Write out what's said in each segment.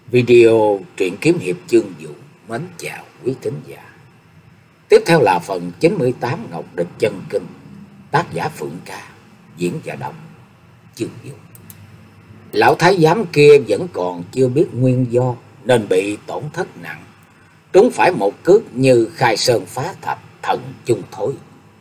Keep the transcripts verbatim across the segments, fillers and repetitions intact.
Video truyện kiếm hiệp chương vũ mến chào quý thính giả. Tiếp theo là phần chín mươi tám Ngọc Địch Chân Kinh, tác giả Phượng Ca, diễn giả đọc chương vũ. Lão thái giám kia vẫn còn chưa biết nguyên do nên bị tổn thất nặng, trúng phải một cước như khai sơn phá thạch, thần chung thối.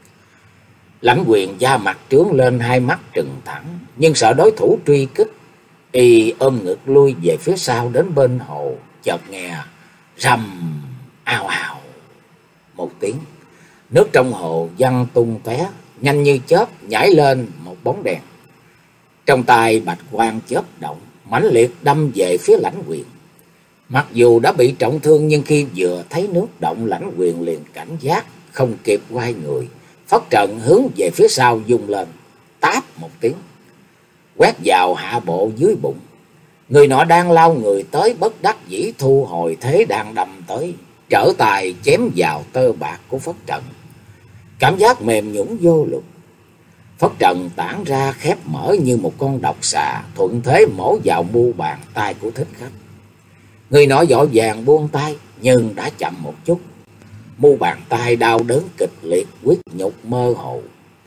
Lãnh Quyền da mặt trướng lên, hai mắt trừng thẳng, nhưng sợ đối thủ truy kích, y ôm ngực lui về phía sau đến bên hồ. Chợt nghe rầm ào ào một tiếng, nước trong hồ văng tung tóe, nhanh như chớp nhảy lên một bóng đèn. Trong tay bạch quang chớp động, mãnh liệt đâm về phía Lãnh Quyền. Mặc dù đã bị trọng thương, nhưng khi vừa thấy nước động, Lãnh Quyền liền cảnh giác, không kịp quay người, phất trận hướng về phía sau dùng lên, táp một tiếng, quét vào hạ bộ dưới bụng. Người nọ đang lao người tới, bất đắc dĩ thu hồi thế đang đâm tới, trở tài chém vào tơ bạc của phất trận. Cảm giác mềm nhũn vô lực, phất trận tản ra khép mở như một con độc xà, thuận thế mổ vào mu bàn tay của thích khách. Người nọ vội vàng buông tay, nhưng đã chậm một chút. Mu bàn tay đau đớn kịch liệt, huyết nhục mơ hồ.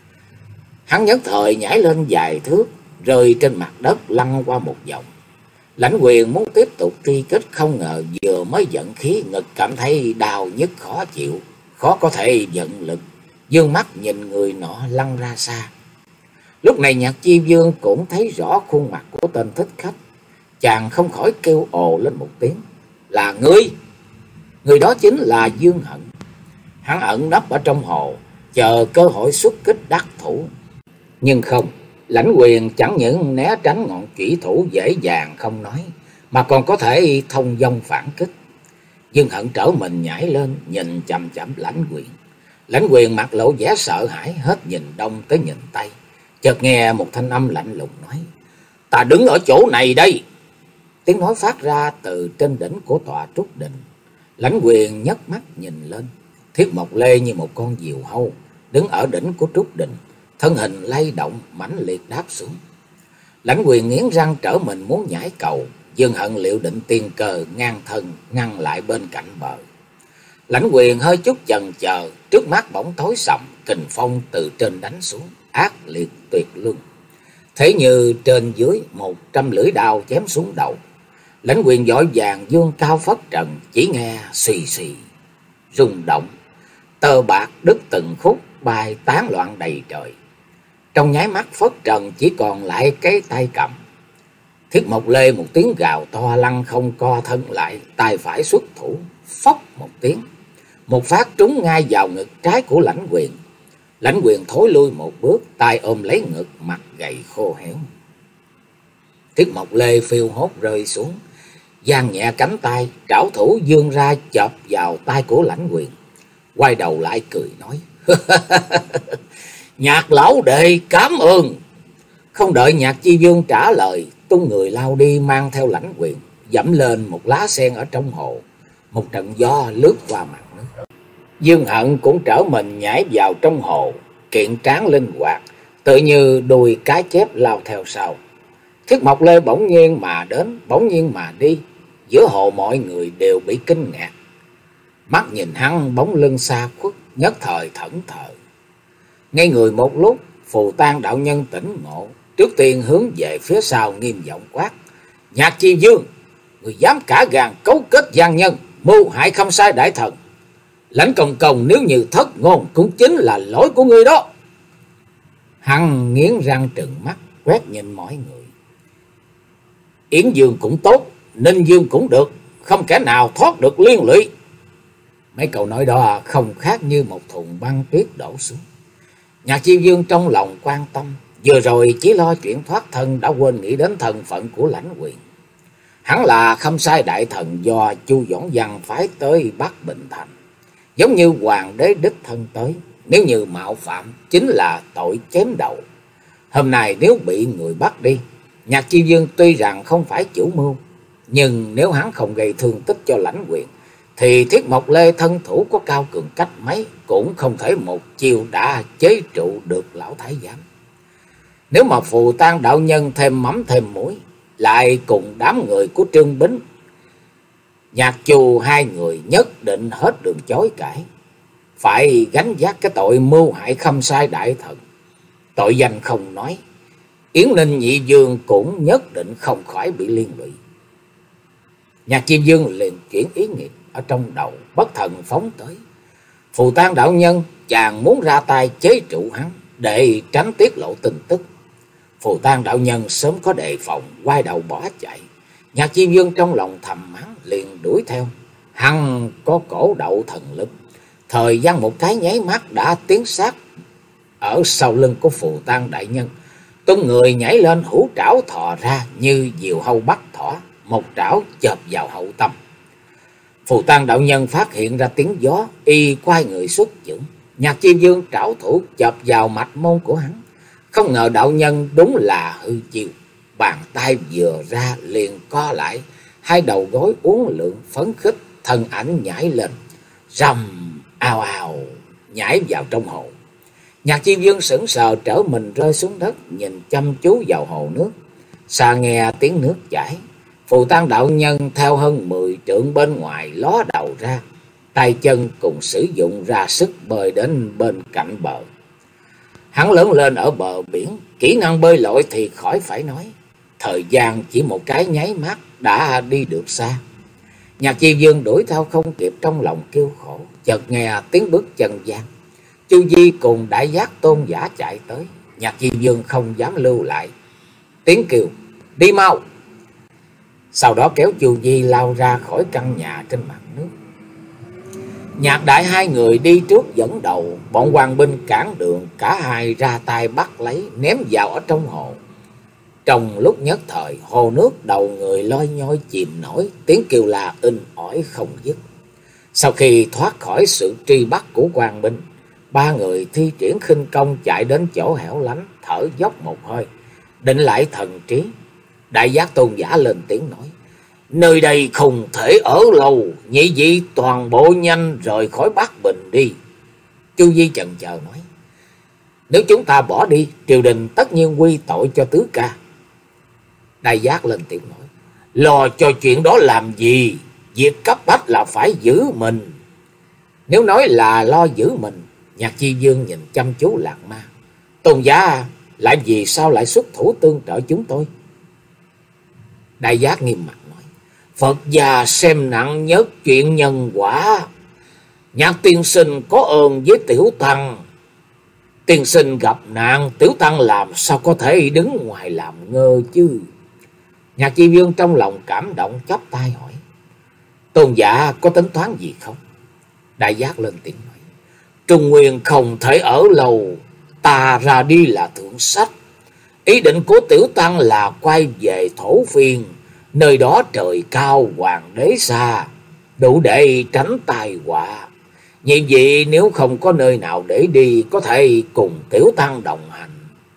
Hắn nhất thời nhảy lên vài thước, rơi trên mặt đất lăn qua một vòng. Lãnh Quyền muốn tiếp tục truy kích, không ngờ vừa mới vận khí, ngực cảm thấy đau nhức khó chịu, khó có thể vận lực, dương mắt nhìn người nọ lăn ra xa. Lúc này Nhạc Chi Vương cũng thấy rõ khuôn mặt của tên thích khách, chàng không khỏi kêu ồ lên một tiếng. Là ngươi! Người đó chính là Dương Hận. Hắn ẩn nấp ở trong hồ, chờ cơ hội xuất kích đắc thủ. Nhưng không, Lãnh Quyền chẳng những né tránh ngọn chủy thủ dễ dàng không nói, mà còn có thể thông dong phản kích. Dương Hận trở mình nhảy lên, nhìn chằm chằm Lãnh Quyền. Lãnh Quyền mặt lộ vẻ sợ hãi, hết nhìn đông tới nhìn tây. Chợt nghe một thanh âm lạnh lùng nói: "Ta đứng ở chỗ này đây." Tiếng nói phát ra từ trên đỉnh của tòa Trúc Đình. Lãnh Quyền nhấc mắt nhìn lên, Thiết Mộc Lê như một con diều hâu đứng ở đỉnh của Trúc Đình, thân hình lay động mãnh liệt đáp xuống. Lãnh Quyền nghiến răng trở mình muốn nhảy cầu. Dương Hận liệu định tiên cờ ngang thân ngăn lại bên cạnh bờ. Lãnh Quyền hơi chút chần chờ, trước mắt bỗng tối sầm, kình phong từ trên đánh xuống, ác liệt tuyệt luân, thế như trên dưới một trăm lưỡi đao chém xuống đầu. Lãnh Quyền vội vàng dương cao phất trận, chỉ nghe xì xì rung động, tơ bạc đứt từng khúc, bay tán loạn đầy trời. Trong nháy mắt phất trần chỉ còn lại cái tay cầm. Thiết Mộc Lê một tiếng gào to, lăn không co thân lại, tay phải xuất thủ, phốc một tiếng, một phát trúng ngay vào ngực trái của Lãnh Quyền. Lãnh Quyền thối lui một bước, tay ôm lấy ngực, mặt gầy khô héo. Thiết Mộc Lê phiêu hốt rơi xuống, giang nhẹ cánh tay, trảo thủ vươn ra chộp vào tay của Lãnh Quyền, quay đầu lại cười nói: "Nhạc lão đệ cảm ơn." Không đợi Nhạc Chi Vương trả lời, tung người lao đi, mang theo Lãnh Quyền dẫm lên một lá sen ở trong hồ. Một trận gió lướt qua mặt nước. Dương Hận cũng trở mình nhảy vào trong hồ, kiện tráng linh hoạt, tự như đuôi cá chép lao theo sau. Thiết Mộc Lê bỗng nhiên mà đến, bỗng nhiên mà đi, giữa hồ mọi người đều bị kinh ngạc. Mắt nhìn hắn bóng lưng xa khuất, nhất thời thẫn thờ. Ngay người một lúc, Phù Tang đạo nhân tỉnh ngộ, trước tiên hướng về phía sau nghiêm giọng quát: "Nhạc Chi Vương, người dám cả gan cấu kết gian nhân, mưu hại Khâm Sai đại thần. Lãnh Công Công nếu như thất ngôn cũng chính là lỗi của ngươi đó." Hắn nghiến răng trừng mắt, quét nhìn mọi người. Yến Dương cũng tốt, Ninh Dương cũng được, không kẻ nào thoát được liên lụy. Mấy câu nói đó không khác như một thùng băng tuyết đổ xuống. Nhạc Chi Vương trong lòng quan tâm, vừa rồi chỉ lo chuyện thoát thân đã quên nghĩ đến thân phận của Lãnh Quyền. Hắn là Khâm Sai đại thần do Chu Doãn Văn phái tới Bắc Bình Thành, giống như hoàng đế đích thân tới, nếu như mạo phạm chính là tội chém đầu. Hôm nay nếu bị người bắt đi, Nhạc Chi Vương tuy rằng không phải chủ mưu, nhưng nếu hắn không gây thương tích cho Lãnh Quyền, thì Thiết Mộc Lê thân thủ có cao cường cách mấy cũng không thể một chiều đã chế trụ được lão thái giám. Nếu mà Phù Tang đạo nhân thêm mắm thêm muối, lại cùng đám người của Trương Bính, Nhạc Chu hai người nhất định hết đường chối cãi, phải gánh vác cái tội mưu hại khâm sai đại thần. Tội danh không nói, Yến Ninh nhị dương cũng nhất định không khỏi bị liên lụy. Nhạc Chi Dương liền chuyển ý niệm ở trong đầu, bất thần phóng tới. Phù Tang đạo nhân chàng muốn ra tay chế trụ hắn để tránh tiết lộ tin tức. Phù Tang đạo nhân sớm có đề phòng, quay đầu bỏ chạy. Nhạc Chi Dương trong lòng thầm mắng, liền đuổi theo. Hắn có cổ đậu thần lực, thời gian một cái nháy mắt đã tiến sát ở sau lưng của Phù Tang đại nhân. Tung người nhảy lên, hữu trảo thò ra như diều hâu bắt thỏ, một trảo chộp vào hậu tâm. Phù Tang đạo nhân phát hiện ra tiếng gió, y quay người xuất chưởng. Nhạc Chi Dương trảo thủ chộp vào mạch môn của hắn. Không ngờ đạo nhân đúng là hư chiêu, bàn tay vừa ra liền co lại, hai đầu gối uốn lượn phấn khích, thân ảnh nhảy lên, rầm ào ào nhảy vào trong hồ. Nhạc Chi Dương sững sờ trở mình rơi xuống đất, nhìn chăm chú vào hồ nước. Xa nghe tiếng nước chảy, Phù Tang đạo nhân theo hơn mười trượng bên ngoài ló đầu ra, tay chân cùng sử dụng ra sức bơi đến bên cạnh bờ. Hắn lớn lên ở bờ biển, kỹ năng bơi lội thì khỏi phải nói, thời gian chỉ một cái nháy mắt đã đi được xa. Nhạc Chi Dương đuổi theo không kịp, trong lòng kêu khổ. Chợt nghe tiếng bước chân vang, Chu Di cùng Đại Giác Tôn giả chạy tới. Nhạc Chi Dương không dám lưu lại, tiếng kêu đi mau. Sau đó kéo Chu Di lao ra khỏi căn nhà trên mặt nước. Nhạc Đại hai người đi trước dẫn đầu, bọn quan binh cản đường, cả hai ra tay bắt lấy ném vào ở trong hồ. Trong lúc nhất thời, hồ nước đầu người loi nhoi chìm nổi, tiếng kêu la inh ỏi không dứt. Sau khi thoát khỏi sự truy bắt của quan binh, ba người thi triển khinh công chạy đến chỗ hẻo lánh, thở dốc một hơi, định lại thần trí. Đại Giác Tôn giả lên tiếng nói: nơi đây không thể ở lâu, nhị vị toàn bộ nhanh rời khỏi Bắc Bình đi. Chu Di chần chờ nói: nếu chúng ta bỏ đi, triều đình tất nhiên quy tội cho tứ ca. Đại Giác lên tiếng nói: lo cho chuyện đó làm gì, việc cấp bách là phải giữ mình. Nếu nói là lo giữ mình, Nhạc Chi Dương nhìn chăm chú Lạc Ma: Tôn giả lại vì sao lại xuất thủ tương trợ chúng tôi? Đại Giác nghiêm mặt nói: Phật gia xem nặng nhất chuyện nhân quả. Nhạc tiên sinh có ơn với tiểu tăng, tiên sinh gặp nạn, tiểu tăng làm sao có thể đứng ngoài làm ngơ chứ? Nhạc Chi Dương trong lòng cảm động, chắp tay hỏi: tôn giả có tính toán gì không? Đại Giác lên tiếng nói: Trung Nguyên không thể ở lâu, ta ra đi là thượng sách. Ý định của tiểu tăng là quay về Thổ Phiên, nơi đó trời cao hoàng đế xa, đủ để tránh tai họa. Như vậy nếu không có nơi nào để đi, có thể cùng tiểu tăng đồng hành.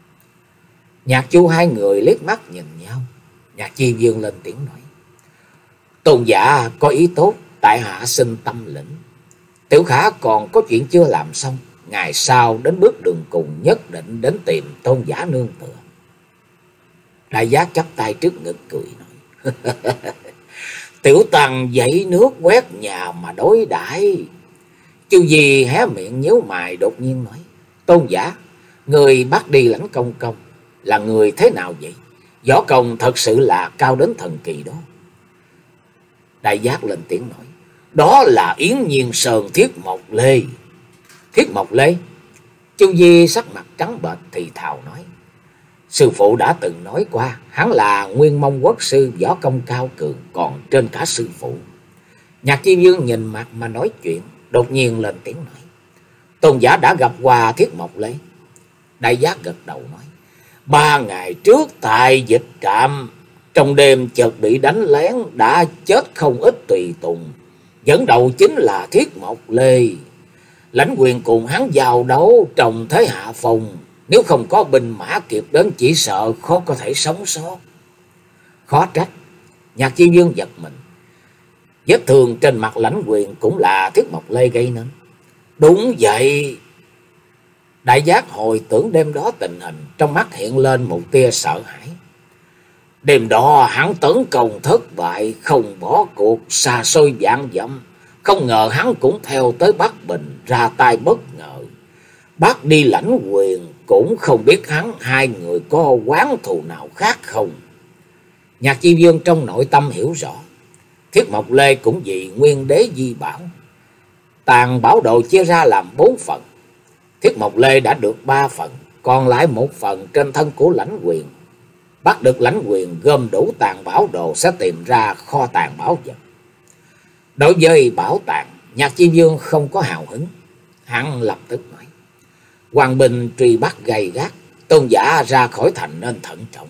Nhạc Chu hai người liếc mắt nhìn nhau. Nhạc Chi Dương lên tiếng nói: tôn giả có ý tốt, tại hạ xin tâm lĩnh. Tiểu Khả còn có chuyện chưa làm xong, ngày sau đến bước đường cùng nhất định đến tìm tôn giả nương tựa. Đại Giác chắp tay trước ngực cười nói: tiểu tăng dãy nước quét nhà mà đối đãi. Chu Di hé miệng nhíu mày, đột nhiên nói: tôn giả, người bắt đi Lãnh Công Công là người thế nào vậy? Võ công thật sự là cao đến thần kỳ đó. Đại Giác lên tiếng nói: đó là Yến Nhiên Sơn Thiết Mộc Lê. Thiết Mộc Lê? Chu Di sắc mặt trắng bệch thì thào nói: sư phụ đã từng nói qua, hắn là Nguyên Mông Quốc sư, võ công cao cường, còn trên cả sư phụ. Nhạc Chi Dương nhìn mặt mà nói chuyện, đột nhiên lên tiếng nói: tôn giả đã gặp qua Thiết Mộc Lê? Đại Giác gật đầu nói: ba ngày trước tại Dịch Trạm, trong đêm chợt bị đánh lén, đã chết không ít tùy tùng, dẫn đầu chính là Thiết Mộc Lê. Lãnh Quyền cùng hắn giao đấu trong thế hạ phong, nếu không có binh mã kịp đến, chỉ sợ khó có thể sống sót. Khó trách. Nhạc Chi Dương giật mình. Vết thương trên mặt Lãnh Quyền cũng là Thiết Mộc Lê gây nên. Đúng vậy. Đại Giác hồi tưởng đêm đó tình hình, trong mắt hiện lên một tia sợ hãi. Đêm đó hắn tấn công thất bại, không bỏ cuộc, xa xôi vạn dặm. Không ngờ hắn cũng theo tới Bắc Bình, ra tay bất ngờ. Bác đi lãnh quyền, cũng không biết hắn hai người có oán thù nào khác không. Nhạc Chi Vương trong nội tâm hiểu rõ, Thiết Mộc Lê cũng vì nguyên đế di bảo. Tàn bảo đồ chia ra làm bốn phần. Thiết Mộc Lê đã được ba phần, còn lại một phần trên thân của lãnh quyền. Bắt được lãnh quyền gom đủ tàn bảo đồ sẽ tìm ra kho tàng bảo vật. Đối với bảo tàng, Nhạc Chi Vương không có hào hứng. Hắn lập tức nói: Hoàng Bình truy bắt gay gắt, tôn giả ra khỏi thành nên thận trọng.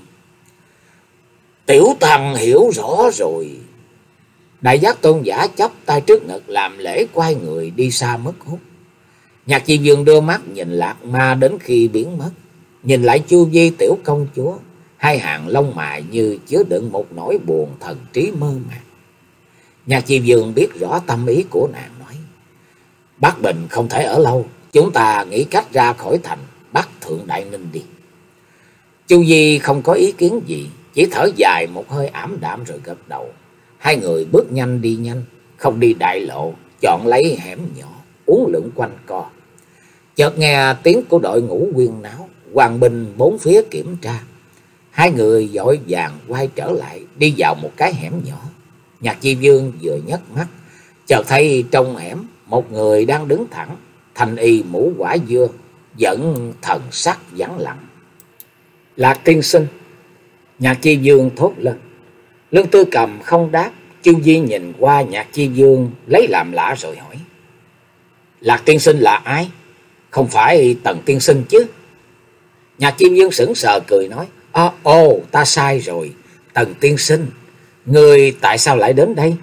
Tiểu thần hiểu rõ rồi. Đại giác tôn giả chắp tay trước ngực làm lễ, quay người đi xa mất hút. Nhạc Chi Vương đưa mắt nhìn Lạc Ma đến khi biến mất, nhìn lại Chu Vi tiểu công chúa, hai hàng lông mày như chứa đựng một nỗi buồn thần trí mơ màng. Nhạc Chi Vương biết rõ tâm ý của nàng, nói: Bắc Bình không thể ở lâu, chúng ta nghĩ cách ra khỏi thành, bắt Thượng Đại Ninh đi. Chu Vi không có ý kiến gì, chỉ thở dài một hơi ảm đạm rồi gật đầu. Hai người bước nhanh đi nhanh, không đi đại lộ, chọn lấy hẻm nhỏ, uốn lượn quanh co. Chợt nghe tiếng của đội ngũ quyên náo, Hoàng binh bốn phía kiểm tra. Hai người vội vàng quay trở lại, đi vào một cái hẻm nhỏ. Nhạc Chi Vương vừa nhấc mắt, chợt thấy trong hẻm một người đang đứng thẳng, thanh y mũ quả dưa, vẫn thần sắc vắng lặng. Lạc tiên sinh. Nhạc Chi Vương thốt lên. Lương Tư Cầm không đáp. Chu Vi nhìn qua Nhạc Chi Vương lấy làm lạ rồi hỏi: Lạc tiên sinh là ai? Không phải Tần tiên sinh chứ? Nhạc Chi Vương sững sờ cười nói: Ồ, ồ ta sai rồi. Tần tiên sinh, người tại sao lại đến đây?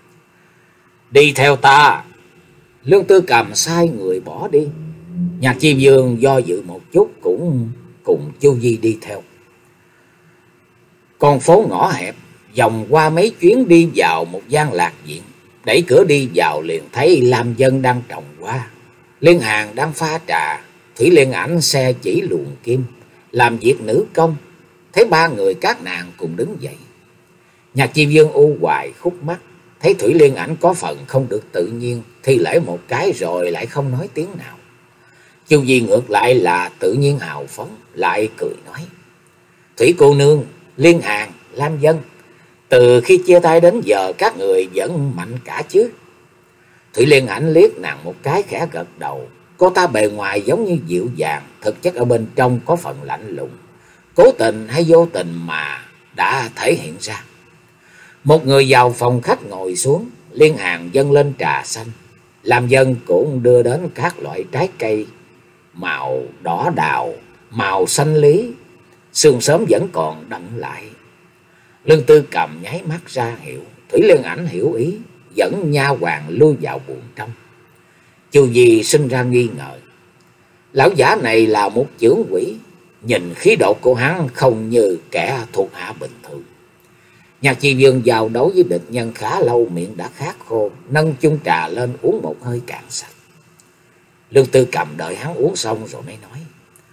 Đi theo ta. Lương Tư Cầm sai người bỏ đi. Nhạc Chi Vương do dự một chút, cũng cùng Chu Vi đi theo. Con phố ngõ hẹp, vòng qua mấy chuyến đi vào một gian lạc viện. Đẩy cửa đi vào liền thấy Lam Dân đang trồng hoa, Liên Hàn đang pha trà, Thủy Liên Ảnh xe chỉ luồn kim, làm việc nữ công. Thấy ba người các nàng cùng đứng dậy. Nhạc Chi Vương u hoài khúc mắt, thấy Thủy Liên Ảnh có phần không được tự nhiên, thi lễ một cái rồi lại không nói tiếng nào. Chu Vi ngược lại là tự nhiên hào phóng, lại cười nói: Thủy cô nương, Liên Hàn, Lam Dân, từ khi chia tay đến giờ các người vẫn mạnh cả chứ? Thủy Liên Ảnh liếc nàng một cái khẽ gật đầu. Cô ta bề ngoài giống như dịu dàng, thực chất ở bên trong có phần lạnh lùng, cố tình hay vô tình mà đã thể hiện ra. Một người vào phòng khách ngồi xuống, Liên Hàn dâng lên trà xanh, Lam Dân cũng đưa đến các loại trái cây màu đỏ đào, màu xanh lý, sương sớm vẫn còn đậm lại. Lương Tư Cầm nháy mắt ra hiệu, Thủy Liên Ảnh hiểu ý, dẫn nha hoàn lui vào buồng trong. Chu Vi sinh ra nghi ngờ, lão giả này là một chưởng quỷ, nhìn khí độ của hắn không như kẻ thuộc hạ bình thường. Nhạc Chi Vương vào đấu với địch nhân khá lâu, miệng đã khát khô, nâng chung trà lên uống một hơi cạn sạch. Lương Tư Cầm đợi hắn uống xong rồi mới nói: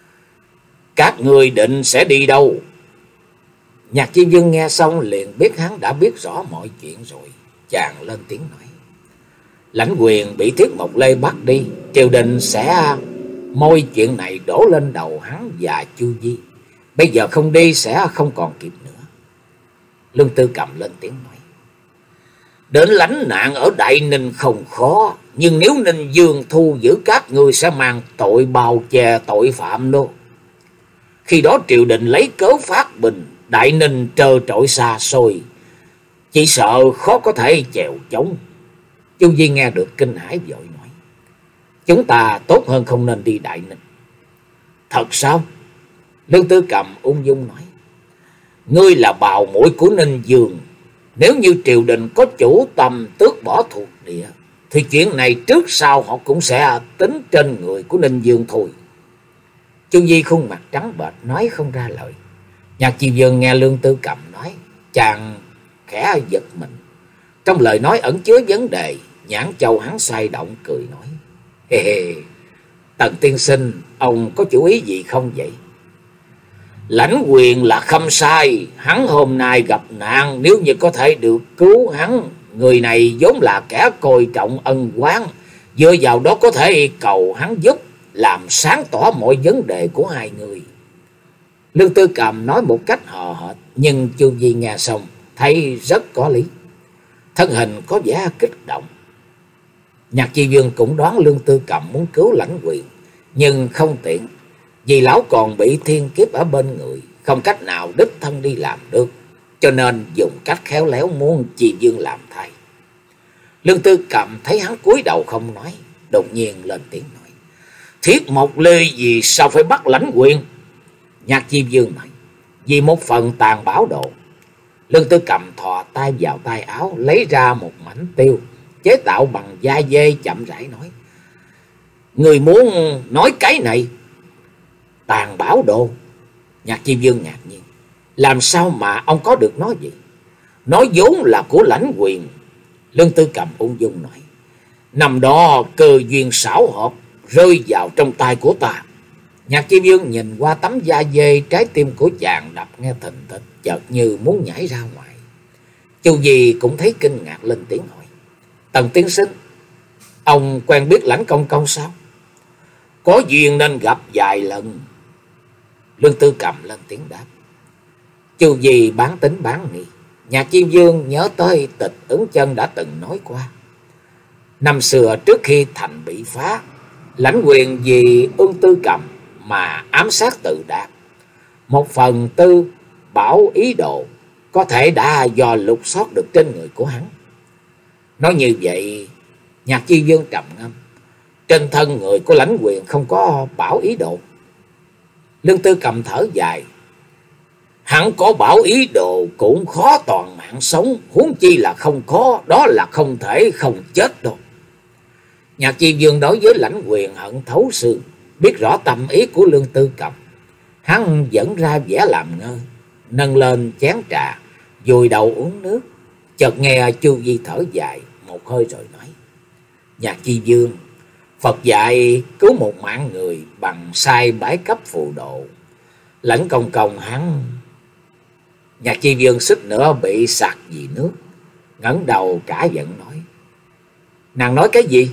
Các người định sẽ đi đâu? Nhạc Chi Vương nghe xong liền biết hắn đã biết rõ mọi chuyện rồi, chàng lên tiếng nói: Lãnh quyền bị Thiết Mộc Lê bắt đi, triều đình sẽ môi chuyện này đổ lên đầu hắn và Chu Vi. Bây giờ không đi sẽ không còn kịp nữa. Lương Tư Cầm lên tiếng nói: Đến lánh nạn ở Đại Ninh không khó, nhưng nếu Ninh Dương thu giữ các ngươi sẽ mang tội bào che tội phạm đó. Khi đó triều đình lấy cớ phát bình, Đại Ninh trơ trọi xa xôi, chỉ sợ khó có thể chèo chống. Chu Vi nghe được kinh hãi vội nói: Chúng ta tốt hơn không nên đi Đại Ninh. Thật sao? Lương Tư Cầm ung dung nói: Ngươi là bào muội của Ninh Dương, nếu như triều đình có chủ tâm tước bỏ thuộc địa, thì chuyện này trước sau họ cũng sẽ tính trên người của Ninh Dương thôi. Chu Vi khuôn mặt trắng bệch nói không ra lời. Nhạc Chi Vương nghe Lương Tư Cầm nói, chàng khẽ giật mình. Trong lời nói ẩn chứa vấn đề, nhãn châu hắn xoay động cười nói: Hê hê, Tần tiên sinh, ông có chủ ý gì không vậy? Lãnh Quyền là không sai, hắn hôm nay gặp nạn, nếu như có thể được cứu hắn, người này vốn là kẻ coi trọng ân oán, dựa vào đó có thể cầu hắn giúp, làm sáng tỏ mọi vấn đề của hai người. Lương Tư Cầm nói một cách hò hệt, nhưng Chu Vi nghe xong thấy rất có lý, thân hình có vẻ kích động. Nhạc Chi Dương cũng đoán Lương Tư Cầm muốn cứu Lãnh Quyền, nhưng không tiện, vì lão còn bị thiên kiếp ở bên người, không cách nào đích thân đi làm được, cho nên dùng cách khéo léo muốn Chi Dương làm thay. Lương Tư Cầm thấy hắn cúi đầu không nói, đột nhiên lên tiếng nói: Thiết Mộc Lê vì sao phải bắt Lãnh Quyền? Nhạc Chi Dương nói: Vì một phần tàn bảo đồ. Lương Tư Cầm thò tay vào tay áo, lấy ra một mảnh tiêu chế tạo bằng da dê, chậm rãi nói: Người muốn nói cái này? Tàn bảo đồ? Nhạc Chi Dương ngạc nhiên: Làm sao mà ông có được nó vậy? Nó vốn là của Lãnh Quyền. Lương Tư Cầm ung dung nói: Năm đó cơ duyên xảo hợp rơi vào trong tay của ta. Nhạc Chi Dương nhìn qua tấm da dê, trái tim của chàng đập nghe thình thịch, chợt như muốn nhảy ra ngoài. Chu Di cũng thấy kinh ngạc, lên tiếng hỏi: Tần tiên sinh, ông quen biết Lãnh Công Công sao? Có duyên nên gặp vài lần. Lương Tư Cầm lên tiếng đáp. Chu Di bán tính bán nghi. Nhạc Chi Dương nhớ tới Tịch Ứng Chân đã từng nói qua, năm xưa trước khi thành bị phá, Lãnh Quyền vì Ưng Tư Cầm mà ám sát Tự Đạt. Một phần tư bảo ý đồ có thể đã do lục soát được trên người của hắn. Nói như vậy, Nhạc Chi Dương trầm ngâm, trên thân người của Lãnh Quyền không có bảo ý đồ. Lương Tư Cầm thở dài: Hắn có bảo ý đồ cũng khó toàn mạng sống, huống chi là không có, đó là không thể không chết đâu. Nhạc Chi Dương đối với Lãnh Quyền hận thấu xương, biết rõ tâm ý của Lương Tư Cầm. Hắn dẫn ra vẻ làm ngơ, nâng lên chén trà, vùi đầu uống nước. Chợt nghe Chu Di thở dài một hơi rồi nói: Nhạc Chi Dương, Phật dạy cứu một mạng người bằng sai bãi cấp phù độ. Lãnh Công Công hắn... Nhạc Chi Dương suýt nữa bị sặc vì nước, ngẩng đầu cả giận nói: Nàng nói cái gì?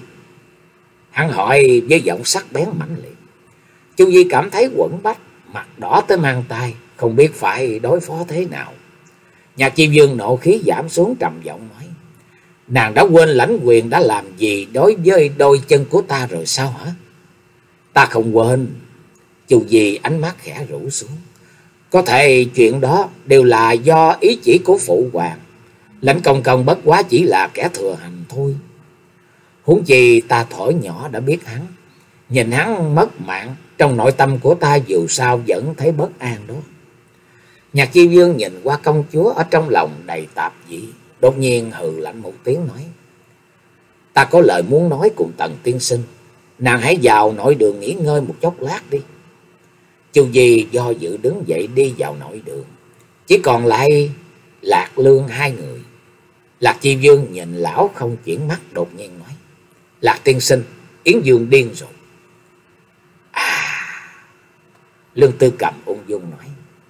Hắn hỏi với giọng sắc bén mãnh liệt. Chu Di cảm thấy quẫn bách, mặt đỏ tới mang tai, không biết phải đối phó thế nào. Nhạc Chi Dương nộ khí giảm xuống, trầm giọng nói: Nàng đã quên Lãnh Quyền đã làm gì đối với đôi chân của ta rồi sao hả? Ta không quên. Chu Di ánh mắt khẽ rũ xuống. Có thể chuyện đó đều là do ý chỉ của phụ hoàng. Lãnh Công Công bất quá chỉ là kẻ thừa hành thôi. Huống chi ta thổi nhỏ đã biết hắn. Nhìn hắn mất mạng, trong nội tâm của ta dù sao vẫn thấy bất an đó. Nhạc Chi Dương nhìn qua công chúa ở trong lòng đầy tạp dị, đột nhiên hừ lạnh một tiếng nói: Ta có lời muốn nói cùng Tần tiên sinh, nàng hãy vào nội đường nghỉ ngơi một chốc lát đi. Chu Di do dự đứng dậy đi vào nội đường. Chỉ còn lại Lạc Lương hai người. Lạc Chi Dương nhìn lão không chuyển mắt, đột nhiên nói: Lạc tiên sinh, Yến Dương điên rồi. À, Lương Tư Cầm ung dung nói: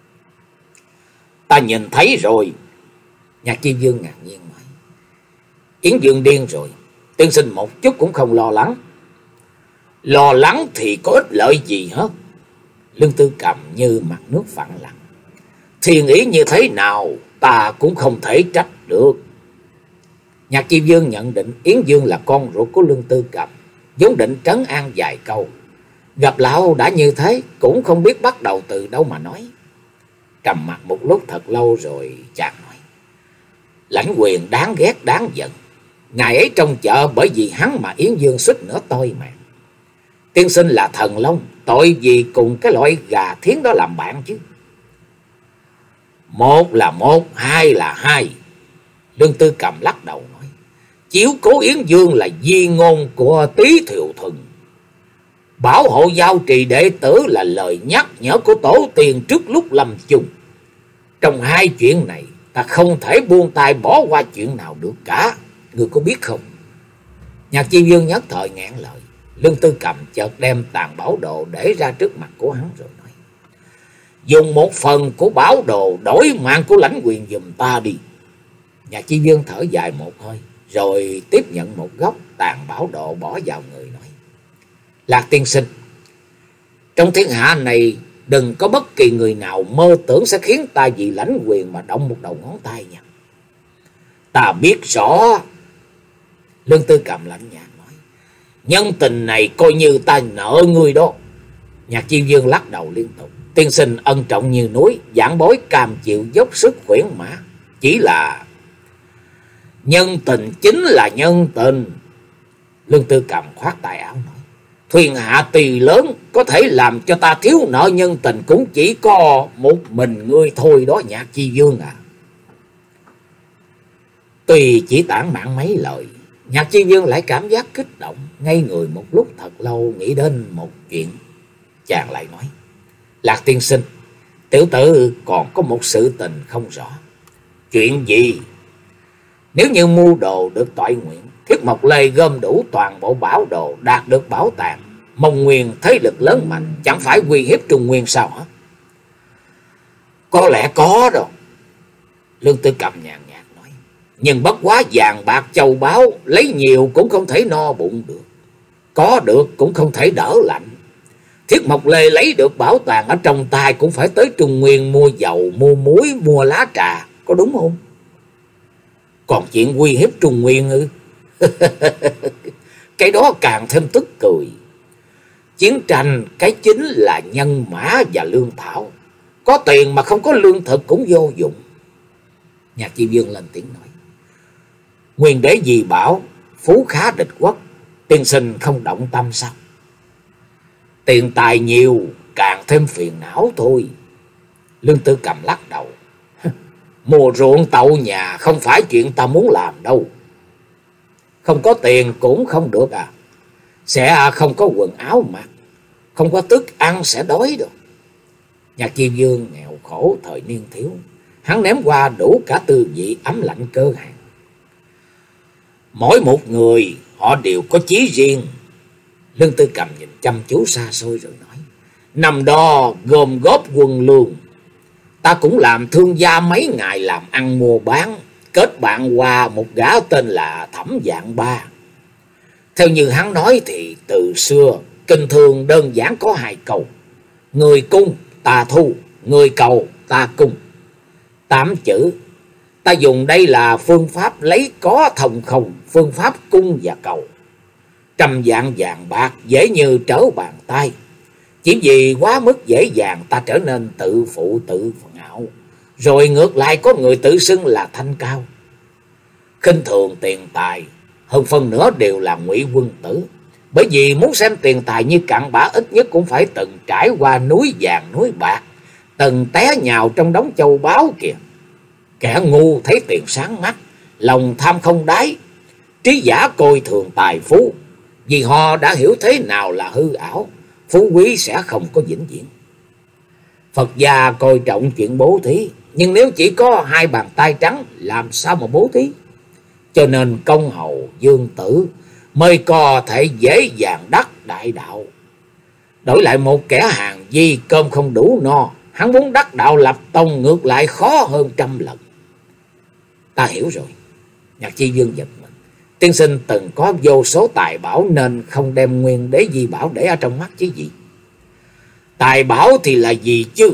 Ta nhìn thấy rồi. Nhạc Chi Dương ngạc nhiên nói: Yến Dương điên rồi, tiên sinh một chút cũng không lo lắng. Lo lắng thì có ích lợi gì hết? Lương Tư Cầm như mặt nước phẳng lặng. Thiên ý như thế nào ta cũng không thể trách được. Nhạc Chi Dương nhận định Yến Dương là con ruột của Lương Tư Cầm, vốn định trấn an vài câu. Gặp lão đã như thế, cũng không biết bắt đầu từ đâu mà nói. Trầm mặt một lúc thật lâu rồi chàng nói: Lãnh Quyền đáng ghét đáng giận. Ngày ấy trong chợ bởi vì hắn mà Yến Dương suýt nữa toi mạng. Tiên sinh là thần long, tội gì cùng cái loại gà thiến đó làm bạn chứ? Một là một, hai là hai. Lương Tư Cầm lắc đầu nói: Chiếu cố Yến Dương là di ngôn của Tý Thiệu Thần. Bảo hộ giao trì đệ tử là lời nhắc nhở của tổ tiên trước lúc lâm chung. Trong hai chuyện này, ta không thể buông tay bỏ qua chuyện nào được cả. Ngươi có biết không? Nhạc Chi Dương nhất thời ngẹn lời. Lương Tư Cầm chợt đem tàn bảo đồ để ra trước mặt của hắn rồi nói: dùng một phần của bảo đồ đổi mạng của lãnh quyền giùm ta đi. Nhạc Chi Dương thở dài một hơi, rồi tiếp nhận một góc tàn bảo đồ bỏ vào người nói: Lạc tiên sinh, trong thiên hạ này đừng có bất kỳ người nào mơ tưởng sẽ khiến ta vì lãnh quyền mà động một đầu ngón tay nha. Ta biết rõ. Lương Tư Cầm lạnh nhạt nói: nhân tình này coi như ta nợ ngươi đó. Nhạc Chi Dương lắc đầu liên tục: tiên sinh ân trọng như núi, giảng bối cam chịu dốc sức khuyển mã. Chỉ là nhân tình chính là nhân tình. Lương Tư Cầm khoát tay áo nói: thiên hạ tùy lớn, có thể làm cho ta thiếu nợ nhân tình cũng chỉ có một mình ngươi thôi đó Nhạc Chi Dương à. Tuy chỉ tản mạn mấy lời, Nhạc Chi Dương lại cảm giác kích động, ngây người một lúc thật lâu, nghĩ đến một chuyện. Chàng lại nói: Lạc tiên sinh, tiểu tử còn có một sự tình không rõ. Chuyện gì? Nếu như mưu đồ được toại nguyện, Thiết Mộc Lê gom đủ toàn bộ bảo đồ, đạt được bảo tàng, Mông Nguyên thế lực lớn mạnh, chẳng phải uy hiếp Trung Nguyên sao hả? Có lẽ có đâu. Lương Tư Cầm nhàn nhạt nói: nhưng bất quá vàng bạc châu báu, lấy nhiều cũng không thể no bụng được, có được cũng không thể đỡ lạnh. Thiết Mộc Lê lấy được bảo tàng ở trong tay cũng phải tới Trung Nguyên mua dầu, mua muối, mua lá trà, có đúng không? Còn chuyện uy hiếp Trung Nguyên ư? Cái đó càng thêm tức cười. Chiến tranh cái chính là nhân mã và lương thảo. Có tiền mà không có lương thực cũng vô dụng. Nhạc Chi Dương lên tiếng nói: Nguyên đế gì bảo phú khá địch quốc, tiên sinh không động tâm sao? Tiền tài nhiều càng thêm phiền não thôi. Lương Tư Cầm lắc đầu: mua ruộng tậu nhà không phải chuyện ta muốn làm đâu. Không có tiền cũng không được à? Sẽ không có quần áo mặc, không có thức ăn sẽ đói được. Nhạc Chi Dương nghèo khổ thời niên thiếu, hắn ném qua đủ cả tư vị ấm lạnh cơ hàng. Mỗi một người họ đều có chí riêng. Lương Tư Cầm nhìn chăm chú xa xôi rồi nói: năm đó gom góp quân lương, ta cũng làm thương gia mấy ngày làm ăn mua bán, kết bạn qua một gã tên là Thẩm Vạn Ba. Theo như hắn nói thì từ xưa kinh thường đơn giản có hai câu: người cung ta thu, người cầu ta cung. Tám chữ. Ta dùng đây là phương pháp lấy có thông không, phương pháp cung và cầu. Trăm vạn vàng bạc dễ như trở bàn tay. Chỉ vì quá mức dễ dàng ta trở nên tự phụ tự ngạo, rồi ngược lại có người tự xưng là thanh cao. Khinh thường tiền tài, hơn phân nửa đều là ngụy quân tử. Bởi vì muốn xem tiền tài như cặn bã, ít nhất cũng phải từng trải qua núi vàng núi bạc, từng té nhào trong đống châu báu kìa. Kẻ ngu thấy tiền sáng mắt, lòng tham không đáy, trí giả coi thường tài phú, vì họ đã hiểu thế nào là hư ảo, phú quý sẽ không có vĩnh viễn. Phật gia coi trọng chuyện bố thí, nhưng nếu chỉ có hai bàn tay trắng làm sao mà bố thí? Cho nên công hầu dương tử mới có thể dễ dàng đắc đại đạo. Đổi lại một kẻ hàng di cơm không đủ no, hắn muốn đắc đạo lập tông ngược lại khó hơn trăm lần. Ta hiểu rồi. Nhạc Chi Dương giật mình. Tiên sinh từng có vô số tài bảo nên không đem nguyên đế di bảo để ở trong mắt chứ gì? Tài bảo thì là gì chứ?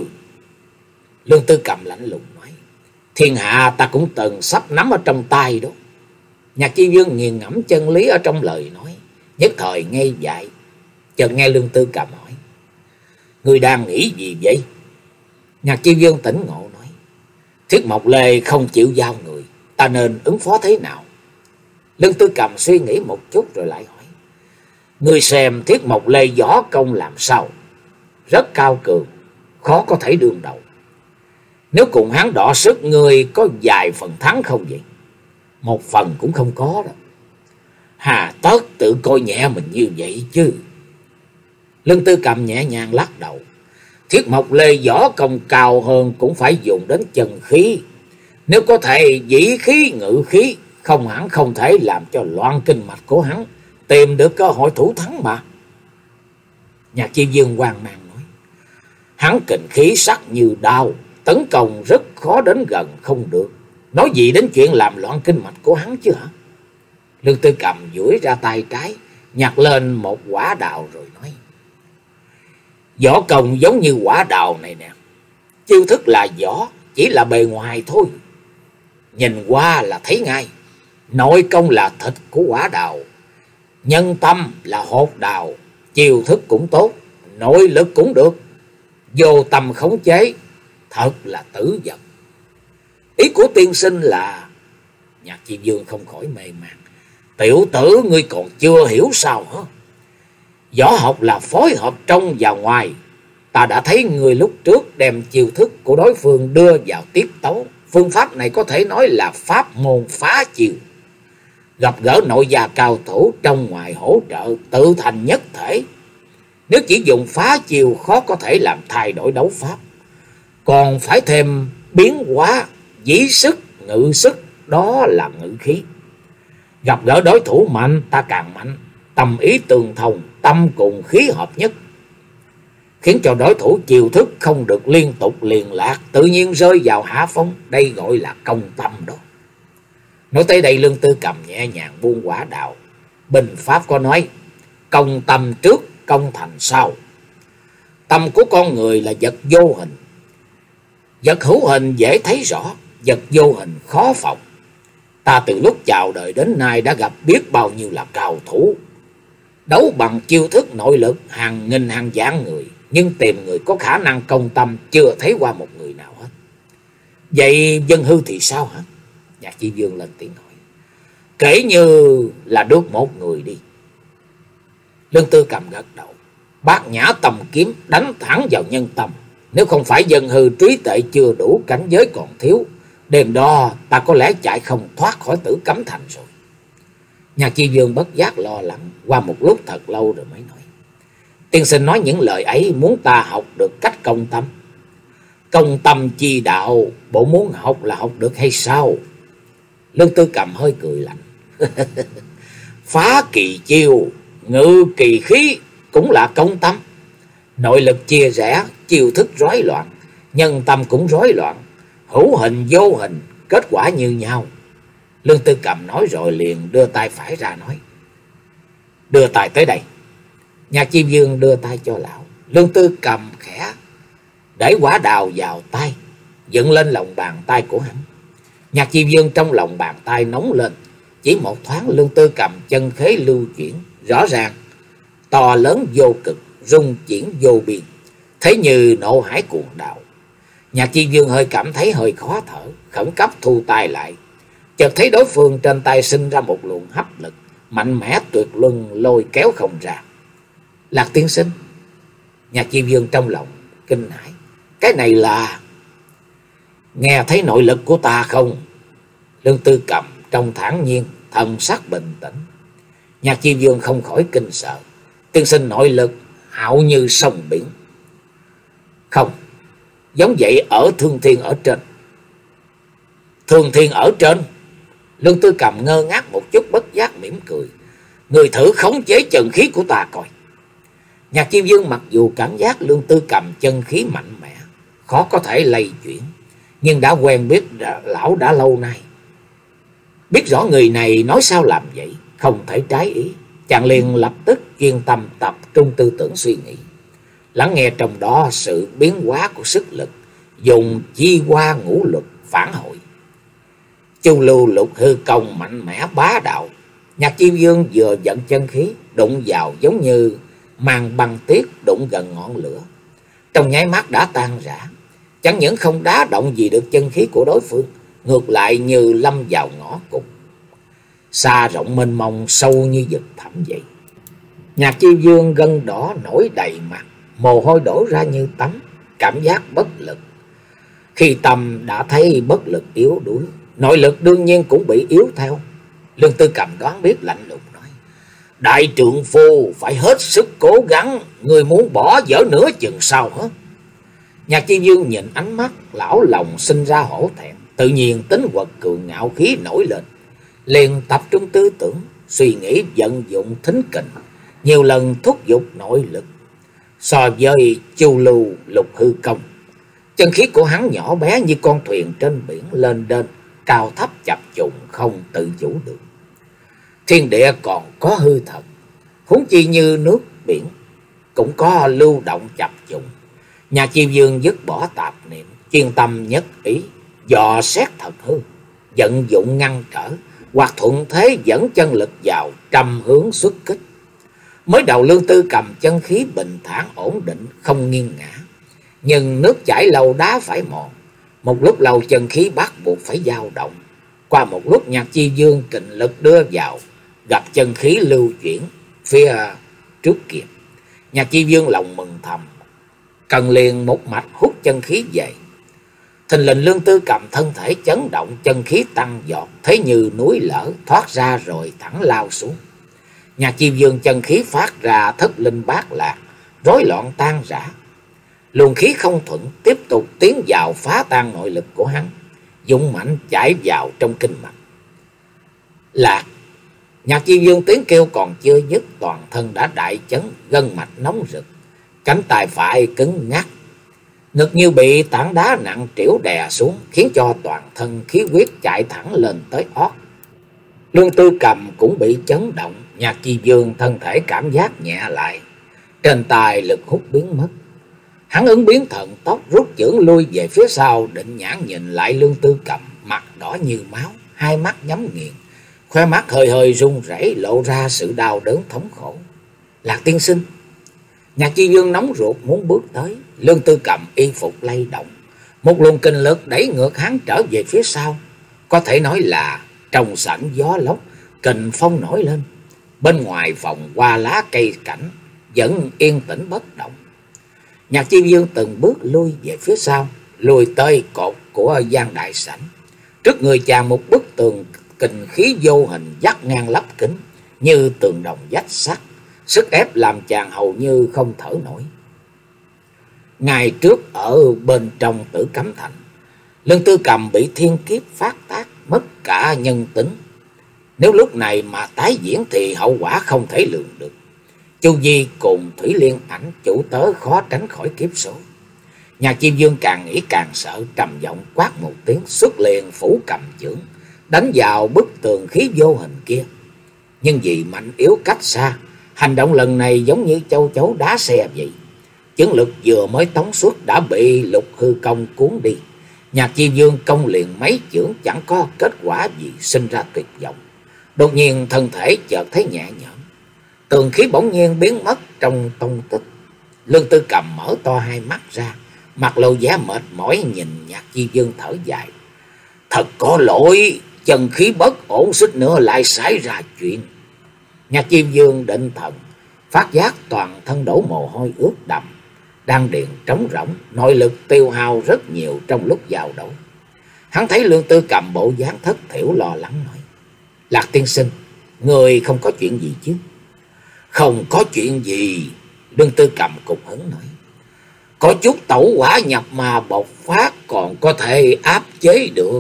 Lương Tư Cầm lạnh lùng nói: thiên hạ ta cũng từng sắp nắm ở trong tay đó. Nhạc Chi Dương nghiền ngẫm chân lý ở trong lời nói, nhất thời ngây dại. Chợt nghe Lương Tư Cầm hỏi: ngươi đang nghĩ gì vậy? Nhạc Chi Dương tỉnh ngộ nói: Thiết Mộc Lê không chịu giao người, ta nên ứng phó thế nào? Lương Tư Cầm suy nghĩ một chút rồi lại hỏi: ngươi xem Thiết Mộc Lê võ công làm sao? Rất cao cường, khó có thể đương đầu. Nếu cùng hắn đọ sức, ngươi có vài phần thắng không vậy? Một phần cũng không có đâu. Hà tất tự coi nhẹ mình như vậy chứ? Lương Tư Cầm nhẹ nhàng lắc đầu: Thiết Mộc Lê võ công cao hơn cũng phải dùng đến chân khí. Nếu có thể dĩ khí ngự khí, không hẳn không thể làm cho loạn kinh mạch của hắn, tìm được cơ hội thủ thắng mà. Nhạc Chi Dương hoang mang nói: Hắn kình khí sắc như đao, tấn công rất khó đến gần không được. Nói gì đến chuyện làm loạn kinh mạch của hắn chứ hả? Lương Tư Cầm duỗi ra tay trái, nhặt lên một quả đào rồi nói: võ công giống như quả đào này nè, chiêu thức là võ, chỉ là bề ngoài thôi. Nhìn qua là thấy ngay, nội công là thịt của quả đào, nhân tâm là hột đào, chiêu thức cũng tốt, nội lực cũng được, vô tâm khống chế, thật là tử vật. Ý của tiên sinh là... Nhạc Chi Dương không khỏi mê man. Tiểu tử ngươi còn chưa hiểu sao hả? Võ học là phối hợp trong và ngoài. Ta đã thấy người lúc trước đem chiêu thức của đối phương đưa vào tiết tấu. Phương pháp này có thể nói là pháp môn phá chiêu. Gặp gỡ nội gia cao thủ trong ngoài hỗ trợ, tự thành nhất thể. Nếu chỉ dùng phá chiêu khó có thể làm thay đổi đấu pháp. Còn phải thêm biến hóa, dĩ sức, ngự sức, đó là ngự khí. Gặp gỡ đối thủ mạnh, ta càng mạnh, tâm ý tương thông, tâm cùng khí hợp nhất, khiến cho đối thủ chiêu thức không được liên tục liền lạc, tự nhiên rơi vào hạ phong. Đây gọi là công tâm đó. Nói tới đây, Lương Tư Cầm nhẹ nhàng buông quả đào. Bình pháp có nói: công tâm trước, công thành sau. Tâm của con người là vật vô hình, vật hữu hình dễ thấy rõ, vật vô hình khó phòng. Ta từ lúc chào đời đến nay đã gặp biết bao nhiêu là cao thủ, đấu bằng chiêu thức nội lực hàng nghìn hàng vạn người, nhưng tìm người có khả năng công tâm chưa thấy qua một người nào hết. Vậy Dân Hư thì sao hả? Nhạc Chi Dương lên tiếng hỏi: kể như là được một người đi. Lương Tư Cầm gật đầu. Bát nhã tầm kiếm đánh thẳng vào nhân tâm. Nếu không phải Dân Hư trí tuệ chưa đủ, cảnh giới còn thiếu, đêm đó ta có lẽ chạy không thoát khỏi Tử Cấm Thành rồi. Nhạc Chi Dương bất giác lo lắng. Qua một lúc thật lâu rồi mới nói: tiên sinh nói những lời ấy muốn ta học được cách công tâm. Công tâm chi đạo, bộ muốn học là học được hay sao? Lương Tư Cầm hơi cười lạnh. Phá kỳ chiêu, ngự kỳ khí cũng là công tâm. Nội lực chia rẽ, chiêu thức rối loạn, nhân tâm cũng rối loạn, hữu hình vô hình, kết quả như nhau. Lương Tư Cầm nói rồi liền đưa tay phải ra nói: đưa tay tới đây. Nhạc Chi Dương đưa tay cho lão. Lương Tư Cầm khẽ để quả đào vào tay, dựng lên lòng bàn tay của hắn. Nhạc Chi Dương trong lòng bàn tay nóng lên. Chỉ một thoáng, Lương Tư Cầm chân khế lưu chuyển, rõ ràng to lớn vô cực, rung chuyển vô biên, thế như nộ hải cuồng đạo. Nhạc Chi Dương hơi cảm thấy hơi khó thở, khẩn cấp thu tay lại. Chợt thấy đối phương trên tay sinh ra một luồng hấp lực mạnh mẽ tuyệt luân, lôi kéo không ra. Lạc tiên sinh. Nhạc Chi Dương trong lòng kinh hãi. Cái này là... nghe thấy nội lực của ta không? Lương Tư Cầm trong thản nhiên, thần sắc bình tĩnh. Nhạc Chi Dương không khỏi kinh sợ. Tiên sinh nội lực hạo như sông biển. Không, giống vậy ở Thương Thiên ở trên. Thương Thiên ở trên? Lương Tư Cầm ngơ ngác một chút, bất giác mỉm cười. Người thử khống chế chân khí của ta coi. Nhạc Chi Dương mặc dù cảm giác Lương Tư Cầm chân khí mạnh mẽ, khó có thể lay chuyển, nhưng đã quen biết lão đã lâu nay, biết rõ người này nói sao làm vậy, không thể trái ý. Chàng liền lập tức chuyên tâm tập trung tư tưởng suy nghĩ, lắng nghe trong đó sự biến hóa của sức lực, dùng chi qua ngũ luật phản hồi. Chu lưu lục hư công mạnh mẽ bá đạo. Nhạc Chi Dương vừa dẫn chân khí đụng vào giống như màn băng tuyết đụng gần ngọn lửa, trong nháy mắt đã tan rã. Chẳng những không đá động gì được chân khí của đối phương, ngược lại như lâm vào ngõ cụt, xa rộng mênh mông, sâu như vực thẳm vậy. Nhạc Chi Dương gân đỏ nổi đầy mặt, mồ hôi đổ ra như tắm, cảm giác bất lực. Khi tâm đã thấy bất lực yếu đuối, nội lực đương nhiên cũng bị yếu theo. Lương Tư Cầm đoán biết, lạnh lùng nói: đại trượng phu phải hết sức cố gắng, người muốn bỏ dở nửa chừng sao hả? Nhạc Chi Dương nhìn ánh mắt lão, lòng sinh ra hổ thẹn, tự nhiên tính quật cường ngạo khí nổi lên, liền tập trung tư tưởng suy nghĩ, vận dụng thính kình, nhiều lần thúc giục nội lực. So với Chu Lưu Lục Hư Công, chân khí của hắn nhỏ bé như con thuyền trên biển lên đên, cao thấp chập trùng không tự chủ được. Thiên địa còn có hư thật, huống chi như nước biển cũng có lưu động chập trùng. Nhà Chiêu Dương dứt bỏ tạp niệm, chuyên tâm nhất ý, dò xét thật hư, vận dụng ngăn trở, hoặc thuận thế dẫn chân lực vào trăm hướng xuất kích. Mới đầu Lương Tư Cầm chân khí bình thản ổn định, không nghiêng ngã. Nhưng nước chảy lâu đá phải mòn, một lúc lâu chân khí bắt buộc phải dao động. Qua một lúc Nhạc Chi Dương kình lực đưa vào, gặp chân khí lưu chuyển phía trước kia. Nhạc Chi Dương lòng mừng thầm, cần liền một mạch hút chân khí về. Thình lình Lương Tư Cầm thân thể chấn động, chân khí tăng giọt, thấy như núi lở thoát ra rồi thẳng lao xuống. Nhạc Chi Dương chân khí phát ra thất linh bát lạc, rối loạn tan rã. Luồng khí không thuận tiếp tục tiến vào phá tan nội lực của hắn, dũng mạnh chảy vào trong kinh mạch. Lạc! Nhạc Chi Dương tiếng kêu còn chưa dứt, toàn thân đã đại chấn, gân mạch nóng rực, cánh tay phải cứng ngắc, ngực như bị tảng đá nặng trĩu đè xuống, khiến cho toàn thân khí huyết chạy thẳng lên tới ót. Lương Tư Cầm cũng bị chấn động. Nhạc Chi Dương thân thể cảm giác nhẹ lại, trên tay lực hút biến mất. Hắn ứng biến thần tốc, rút chưởng lui về phía sau, định nhãn nhìn lại Lương Tư Cầm, mặt đỏ như máu, hai mắt nhắm nghiền, khoe mắt hơi hơi run rẩy, lộ ra sự đau đớn thống khổ. Lạc tiên sinh! Nhạc Chi Dương nóng ruột muốn bước tới. Lương Tư Cầm y phục lay động, một luồng kinh lực đẩy ngược hắn trở về phía sau. Có thể nói là trong sảnh gió lốc, kình phong nổi lên. Bên ngoài phòng hoa lá cây cảnh vẫn yên tĩnh bất động. Nhạc Chi Dương từng bước lui về phía sau, lùi tới cột của gian đại sảnh. Trước người chàng một bức tường kình khí vô hình vắt ngang lấp kính, như tường đồng vách sắt, sức ép làm chàng hầu như không thở nổi. Ngày trước ở bên trong Tử Cấm Thành, Lương Tư Cầm bị thiên kiếp phát tác, mất cả nhân tính. Nếu lúc này mà tái diễn thì hậu quả không thể lường được. Chu Di cùng Thủy Liên Ảnh chủ tớ khó tránh khỏi kiếp số. Nhà Chiêm Dương càng nghĩ càng sợ, trầm giọng quát một tiếng, xuất liền phủ cầm chưởng đánh vào bức tường khí vô hình kia. Nhưng vì mạnh yếu cách xa, hành động lần này giống như châu chấu đá xe vậy. Chưởng lực vừa mới tống xuất đã bị Lục Hư Công cuốn đi. Nhạc Chi Dương công liền mấy chưởng chẳng có kết quả gì, sinh ra tuyệt vọng. Đột nhiên thân thể chợt thấy nhẹ nhõm, tường khí bỗng nhiên biến mất trong tông tích. Lương Tư Cầm mở to hai mắt ra, mặt lộ vẻ mệt mỏi nhìn Nhạc Chi Dương thở dài. Thật có lỗi, chân khí bất ổn, suýt nữa lại xảy ra chuyện. Nhạc Chi Dương định thần, phát giác toàn thân đổ mồ hôi ướt đẫm, đan điền trống rỗng, nội lực tiêu hao rất nhiều trong lúc giao đấu. Hắn thấy Lương Tư Cầm bộ dáng thất thểu lo lắng nói: Lạc tiên sinh, người không có chuyện gì chứ? Không có chuyện gì, Lương Tư Cầm cục hứng nói. Có chút tẩu hỏa nhập ma bộc phát, còn có thể áp chế được.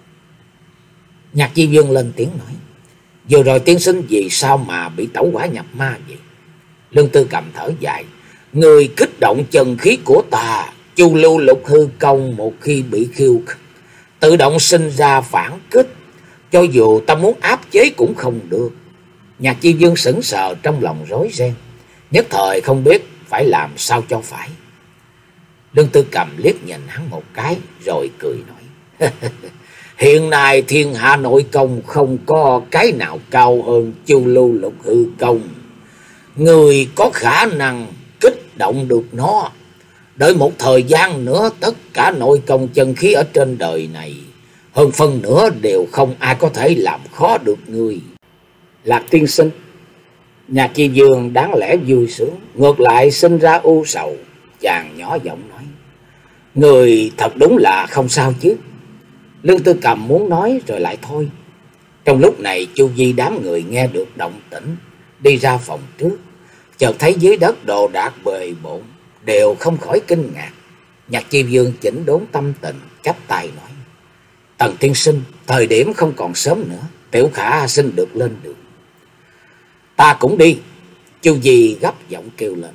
Nhạc Chi Dương lên tiếng nói: Vừa rồi tiên sinh vì sao mà bị tẩu hỏa nhập ma vậy? Lương Tư Cầm thở dài: Người kích động chân khí của ta, Chu Lưu Lục Hư Công một khi bị khiêu khích, tự động sinh ra phản kích, cho dù ta muốn áp chế cũng không được. Nhạc Chi Dương sững sờ, trong lòng rối ren, nhất thời không biết phải làm sao cho phải. Lương Tư Cầm liếc nhìn hắn một cái rồi cười nói: Hiện nay thiên hạ nội công không có cái nào cao hơn Chu Lưu Lục Hư Công. Người có khả năng kích động được nó. Đợi một thời gian nữa, tất cả nội công chân khí ở trên đời này, hơn phân nửa đều không ai có thể làm khó được người. Lạc tiên sinh! Nhạc Chi Dương đáng lẽ vui sướng, ngược lại sinh ra u sầu. Chàng nhỏ giọng nói: Người thật đúng là không sao chứ? Lương Tư Cầm muốn nói rồi lại thôi. Trong lúc này Chu Di đám người nghe được động tĩnh, đi ra phòng trước, chợt thấy dưới đất đồ đạc bề bộn, đều không khỏi kinh ngạc. Nhạc Chi Dương chỉnh đốn tâm tình, chắp tay nói: Tần tiên sinh, thời điểm không còn sớm nữa, Tiểu Khả xin được lên đường. Ta cũng đi. Chu Di gấp giọng kêu lên.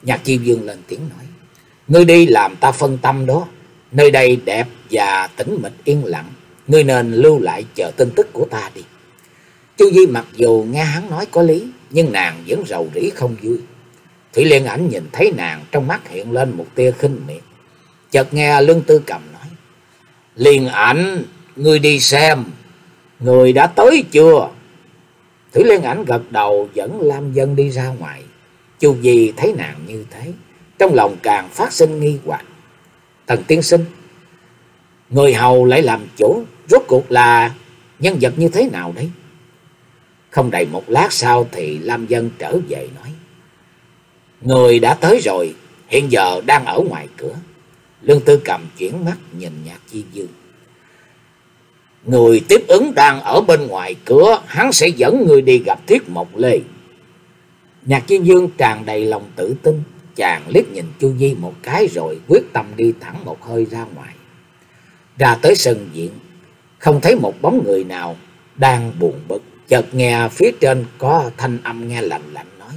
Nhạc Chi Vương lên tiếng nói: Ngươi đi làm ta phân tâm đó. Nơi đây đẹp và tĩnh mịch yên lặng, ngươi nên lưu lại chờ tin tức của ta đi. Chu Di mặc dù nghe hắn nói có lý, nhưng nàng vẫn rầu rĩ không vui. Thủy Liên Ảnh nhìn thấy nàng, trong mắt hiện lên một tia khinh miệt. Chợt nghe Lương Tư Cầm nói: Liên Ảnh, ngươi đi xem, người đã tới chưa? Thủy Liên Ảnh gật đầu dẫn Lam Dân đi ra ngoài. Chu Di thấy nàng như thế, trong lòng càng phát sinh nghi hoặc. Tần tiên sinh, người hầu lại làm chủ, rốt cuộc là nhân vật như thế nào đấy? Không đầy một lát sau thì Lam Dân trở về nói: Người đã tới rồi, hiện giờ đang ở ngoài cửa. Lương Tư Cầm chuyển mắt nhìn Nhạc Chi Vương: Người tiếp ứng đang ở bên ngoài cửa, hắn sẽ dẫn người đi gặp Thiết Mộc Lê. Nhạc Chi Vương tràn đầy lòng tự tin, chàng liếc nhìn Chu Di một cái rồi quyết tâm đi thẳng một hơi ra ngoài. Ra tới sân viện, không thấy một bóng người nào, đang buồn bực. Chợt nghe phía trên có thanh âm nghe lạnh lạnh nói: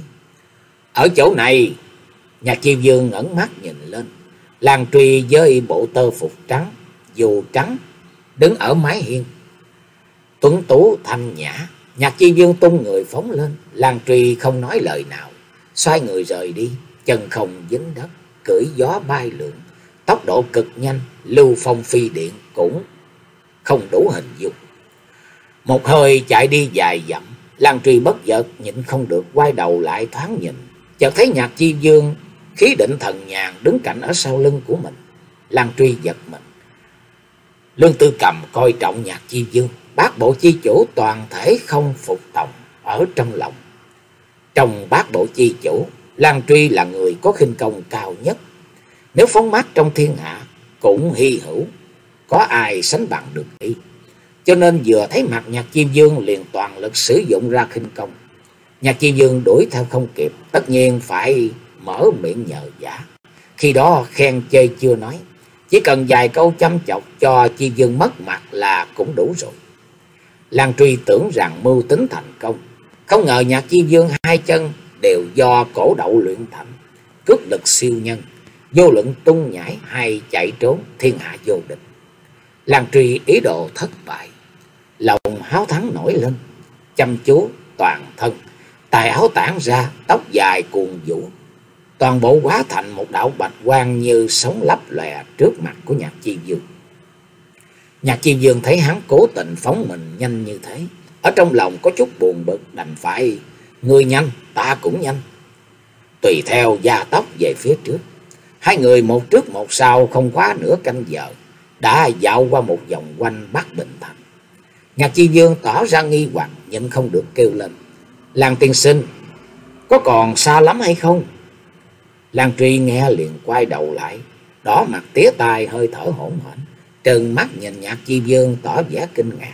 Ở chỗ này. Nhạc Chi Vương ngẩng mắt nhìn lên, Lan Truy với bộ tơ phục trắng, dù trắng, đứng ở mái hiên, tuấn tú thanh nhã. Nhạc Chi Vương tung người phóng lên, Lan Truy không nói lời nào, xoay người rời đi, chân không dính đất, cưỡi gió bay lượn, tốc độ cực nhanh, lưu phong phi điện cũng không đủ hình dung. Một hơi chạy đi dài dặm, Lan Truy bất chợt nhịn không được quay đầu lại thoáng nhìn, chợt thấy Nhạc Chi Vương khí định thần nhàn đứng cạnh ở sau lưng của mình. Lan Truy giật mình. Lương Tư Cầm coi trọng Nhạc Chi Vương, bát bộ chi chủ toàn thể không phục tòng ở trong lòng. Trong bát bộ chi chủ, Lan Truy là người có khinh công cao nhất, nếu phóng mắt trong thiên hạ cũng hy hữu, có ai sánh bằng được y. Cho nên vừa thấy mặt Nhạc Chi Vương liền toàn lực sử dụng ra khinh công. Nhạc Chi Vương đuổi theo không kịp, tất nhiên phải mở miệng nhờ vả. Khi đó khen chê chưa nói, chỉ cần vài câu chăm chọc cho Chi Vương mất mặt là cũng đủ rồi. Lan Truy tưởng rằng mưu tính thành công, không ngờ Nhạc Chi Vương hai chân đều do cổ đậu luyện thành, cước lực siêu nhân, vô luận tung nhảy hay chạy trốn, thiên hạ vô địch. Lan Truy ý đồ thất bại, lòng háo thắng nổi lên, chăm chú toàn thân, tài áo tản ra, tóc dài cuồn vũ, toàn bộ hóa thành một đạo bạch quang như sóng lấp lòe trước mặt của Nhạc Chi Vương. Nhạc Chi Vương thấy hắn cố tình phóng mình nhanh như thế, ở trong lòng có chút buồn bực, đành phải người nhanh ta cũng nhanh, tùy theo gia tốc về phía trước. Hai người một trước một sau, không quá nửa canh giờ đã dạo qua một vòng quanh Bắc Bình Thành. Nhạc Chi Vương tỏ ra nghi hoặc, nhưng không được kêu lên: Lan tiên sinh, có còn xa lắm hay không? Lan Truy nghe liền quay đầu lại, đỏ mặt tía tai, hơi thở hổn hển, trừng mắt nhìn Nhạc Chi Vương tỏ vẻ kinh ngạc.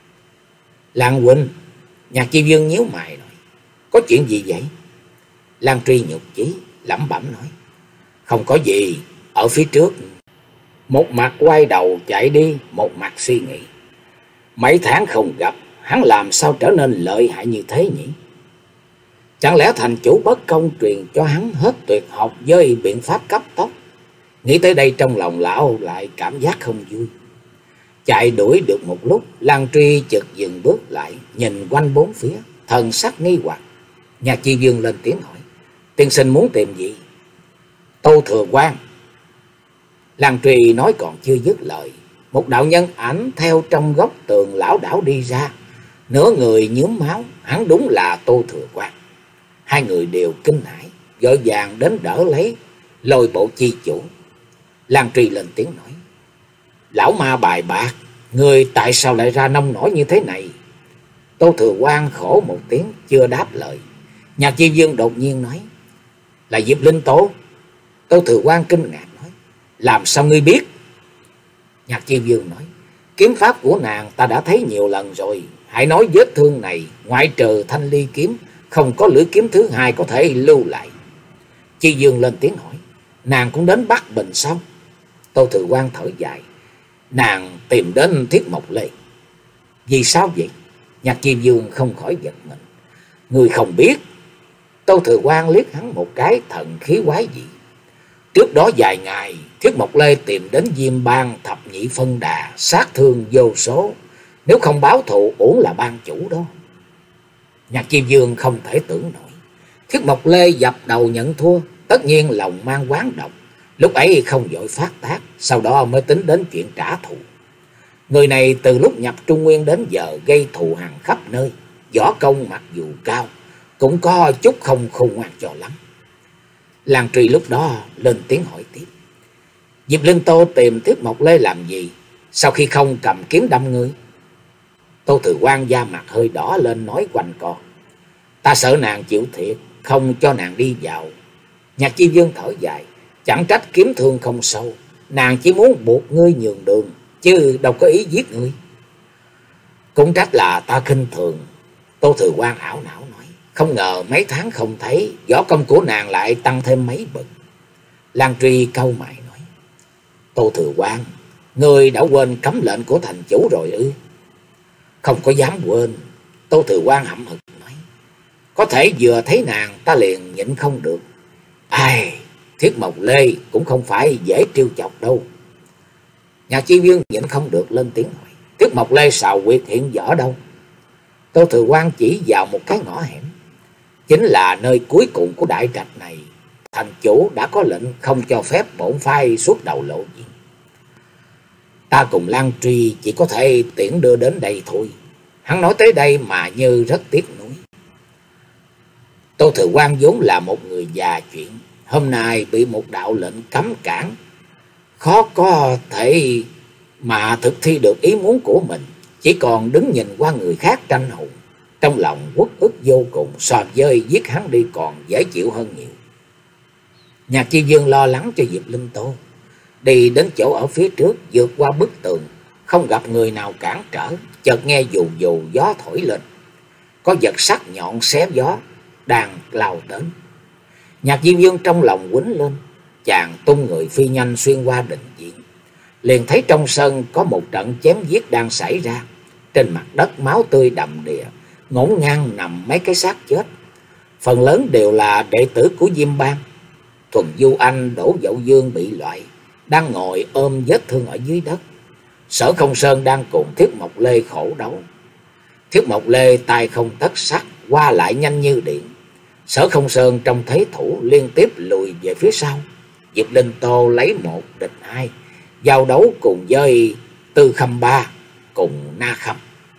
Lan huynh. Nhạc Chi Vương nhíu mày nói: Có chuyện gì vậy? Lan Truy nhục chí lẩm bẩm nói: Không có gì. Ở phía trước. Một mặt quay đầu chạy đi, một mặt suy nghĩ: Mấy tháng không gặp, hắn làm sao trở nên lợi hại như thế nhỉ? Chẳng lẽ thành chủ bất công truyền cho hắn hết tuyệt học với biện pháp cấp tốc? Nghĩ tới đây trong lòng lão lại cảm giác không vui. Chạy đuổi được một lúc, Lan Truy chợt dừng bước lại, nhìn quanh bốn phía, thần sắc nghi hoặc. Nhạc Chi Vương lên tiếng hỏi: Tiên sinh muốn tìm gì? Tô Thừa Quang. Lan Truy nói còn chưa dứt lời, một đạo nhân ảnh theo trong góc tường lão đảo đi ra, nửa người nhuốm máu, hắn đúng là Tô Thừa Quang. Hai người đều kinh hãi, vội vàng đến đỡ lấy Lôi Bộ chi chủ. Lan Truy lên tiếng nói: Lão ma bài bạc, người tại sao lại ra nông nổi như thế này? Tô Thừa Quang khổ một tiếng chưa đáp lời. Nhạc Chi Vương đột nhiên nói: Là Diệp Linh Tố. Tô Thừa Quang kinh ngạc nói: Làm sao ngươi biết? Nhạc Chi Vương nói: Kiếm pháp của nàng ta đã thấy nhiều lần rồi. Hãy nói vết thương này, ngoại trừ thanh ly kiếm, không có lưỡi kiếm thứ hai có thể lưu lại. Chi Dương lên tiếng hỏi: Nàng cũng đến Bắc Bình sao? Tô Thừa Quang thở dài: Nàng tìm đến Thiết Mộc Lê. Vì sao vậy? Nhạc Chi Dương không khỏi giật mình: Ngươi không biết? Tô Thừa Quang liếc hắn một cái, thần khí quái dị. Trước đó vài ngày, Thiết Mộc Lê tìm đến Diêm Bang thập nhị phân đà, sát thương vô số. Nếu không báo thù, uổng là ban chủ đó. Nhạc Chi Dương không thể tưởng nổi. Thiết Mộc Lê dập đầu nhận thua, tất nhiên lòng mang oán độc. Lúc ấy không vội phát tác, sau đó mới tính đến chuyện trả thù. Người này từ lúc nhập Trung Nguyên đến giờ gây thù hằn khắp nơi. Võ công mặc dù cao, cũng có chút không khôn ngoan cho lắm. Lan Truy lúc đó lên tiếng hỏi tiếp. Diệp Linh Tô tìm Thiết Mộc Lê làm gì, sau khi không cầm kiếm đâm ngươi? Tô Thừa Quang da mặt hơi đỏ lên nói quanh co. Ta sợ nàng chịu thiệt, không cho nàng đi vào. Nhạc Chi Dương thở dài. Chẳng trách kiếm thương không sâu, nàng chỉ muốn buộc ngươi nhường đường, chứ đâu có ý giết ngươi. Cũng trách là ta khinh thường. Tô Thừa Quang ảo não nói. Không ngờ mấy tháng không thấy, võ công của nàng lại tăng thêm mấy bậc. Lan Truy cau mày nói. Tô Thừa Quang, ngươi đã quên cấm lệnh của thành chủ rồi ư? Không có dám quên. Tô Thừa Quang hậm hực nói. Có thể vừa thấy nàng ta liền nhịn không được. Ai, Thiết Mộc Lê cũng không phải dễ trêu chọc đâu. Nhà Chi Viên nhịn không được lên tiếng hỏi. Thiết Mộc Lê xào quyệt hiện võ đâu? Tô Thừa Quang chỉ vào một cái ngõ hẻm. Chính là nơi cuối cùng của đại trạch này. Thành chủ đã có lệnh không cho phép bổn phái xuất đầu lộ diện. Ta cùng Lan Truy chỉ có thể tiễn đưa đến đây thôi. Hắn nói tới đây mà như rất tiếc nuối. Tô Thừa Quang vốn là một người già chuyện, hôm nay bị một đạo lệnh cấm cản, khó có thể mà thực thi được ý muốn của mình, chỉ còn đứng nhìn qua người khác tranh hùng, trong lòng uất ức vô cùng, so với giết hắn đi còn dễ chịu hơn nhiều. Nhạc Chi Dương lo lắng cho Diệp Linh Tô, đi đến chỗ ở phía trước, vượt qua bức tường, không gặp người nào cản trở, chợt nghe dù dù gió thổi lên, có vật sắc nhọn xé gió đang lao đến. Nhạc Diêm Dương trong lòng quýnh lên, chàng tung người phi nhanh xuyên qua đình viện, liền thấy trong sân có một trận chém giết đang xảy ra. Trên mặt đất máu tươi đầm đìa, ngổn ngang nằm mấy cái xác chết, phần lớn đều là đệ tử của Diêm Bang. Thuần Du Anh, Đỗ Dậu Dương bị loại, đang ngồi ôm vết thương ở dưới đất. Sở Không Sơn đang cùng Thiết Mộc Lê khổ đấu. Thiết Mộc Lê tay không tất sắt, qua lại nhanh như điện. Sở Không Sơn trong thế thủ liên tiếp lùi về phía sau. Diệp Linh Tô lấy một địch hai, giao đấu cùng với Tư Khâm Ba cùng Na Khâm.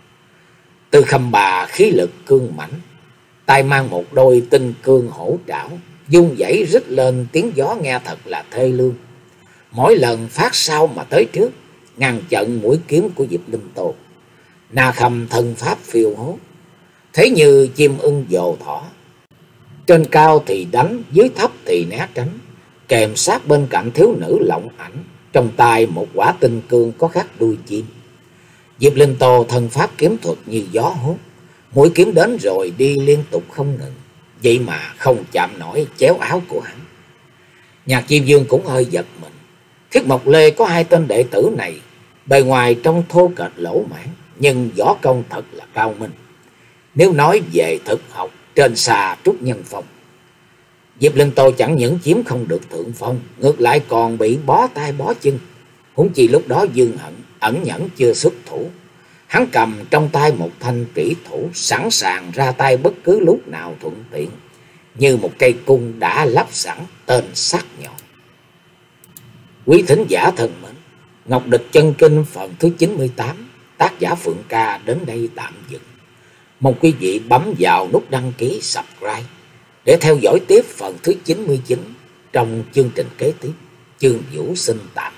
Tư Khâm Ba khí lực cương mãnh, tay mang một đôi tinh cương hổ trảo, dung dãy rít lên tiếng gió nghe thật là thê lương. Mỗi lần phát sau mà tới trước, ngăn chặn mũi kiếm của Diệp Linh Tô. Na Khâm thân pháp phiêu hốt, thế như chim ưng dồ thỏ, trên cao thì đánh, dưới thấp thì né tránh, kèm sát bên cạnh thiếu nữ lộng ảnh, trong tay một quả tinh cương có khắc đuôi chim. Diệp Linh Tô thân pháp kiếm thuật như gió hốt, mũi kiếm đến rồi đi liên tục không ngừng, vậy mà không chạm nổi chéo áo của hắn. Nhạc Chi Dương cũng hơi giật mình. Thiết Mộc Lê có hai tên đệ tử này, bề ngoài trông thô kệch lỗ mãn, nhưng võ công thật là cao minh. Nếu nói về thực học, trên xa Trúc Nhân Phong. Diệp Linh Tô chẳng những chiếm không được thượng phong, ngược lại còn bị bó tay bó chân. Huống chi lúc đó Dương Hận ẩn nhẫn chưa xuất thủ, hắn cầm trong tay một thanh kỹ thủ, sẵn sàng ra tay bất cứ lúc nào thuận tiện, như một cây cung đã lắp sẵn tên sắc nhọn. Quý thính giả thân mến, Ngọc Địch Chân Kinh phần thứ chín mươi tám, tác giả Phượng Ca đến đây tạm dừng. Mong quý vị bấm vào nút đăng ký subscribe để theo dõi tiếp phần thứ chín mươi chín trong chương trình kế tiếp. Chương Vũ xin tạm